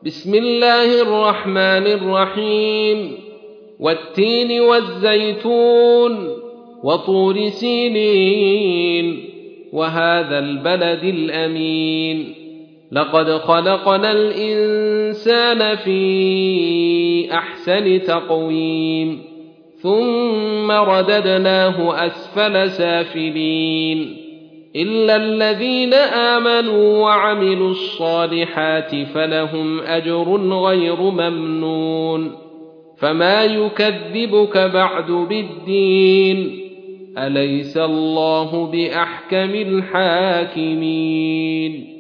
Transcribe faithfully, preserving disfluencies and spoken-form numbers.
بسم الله الرحمن الرحيم والتين والزيتون وطور سينين وهذا البلد الأمين لقد خلقنا الإنسان في أحسن تقويم ثم رددناه أسفل سافلين إلا الذين آمنوا وعملوا الصالحات فلهم أجر غير ممنون فما يكذبك بعد بالدين أليس الله بأحكم الحاكمين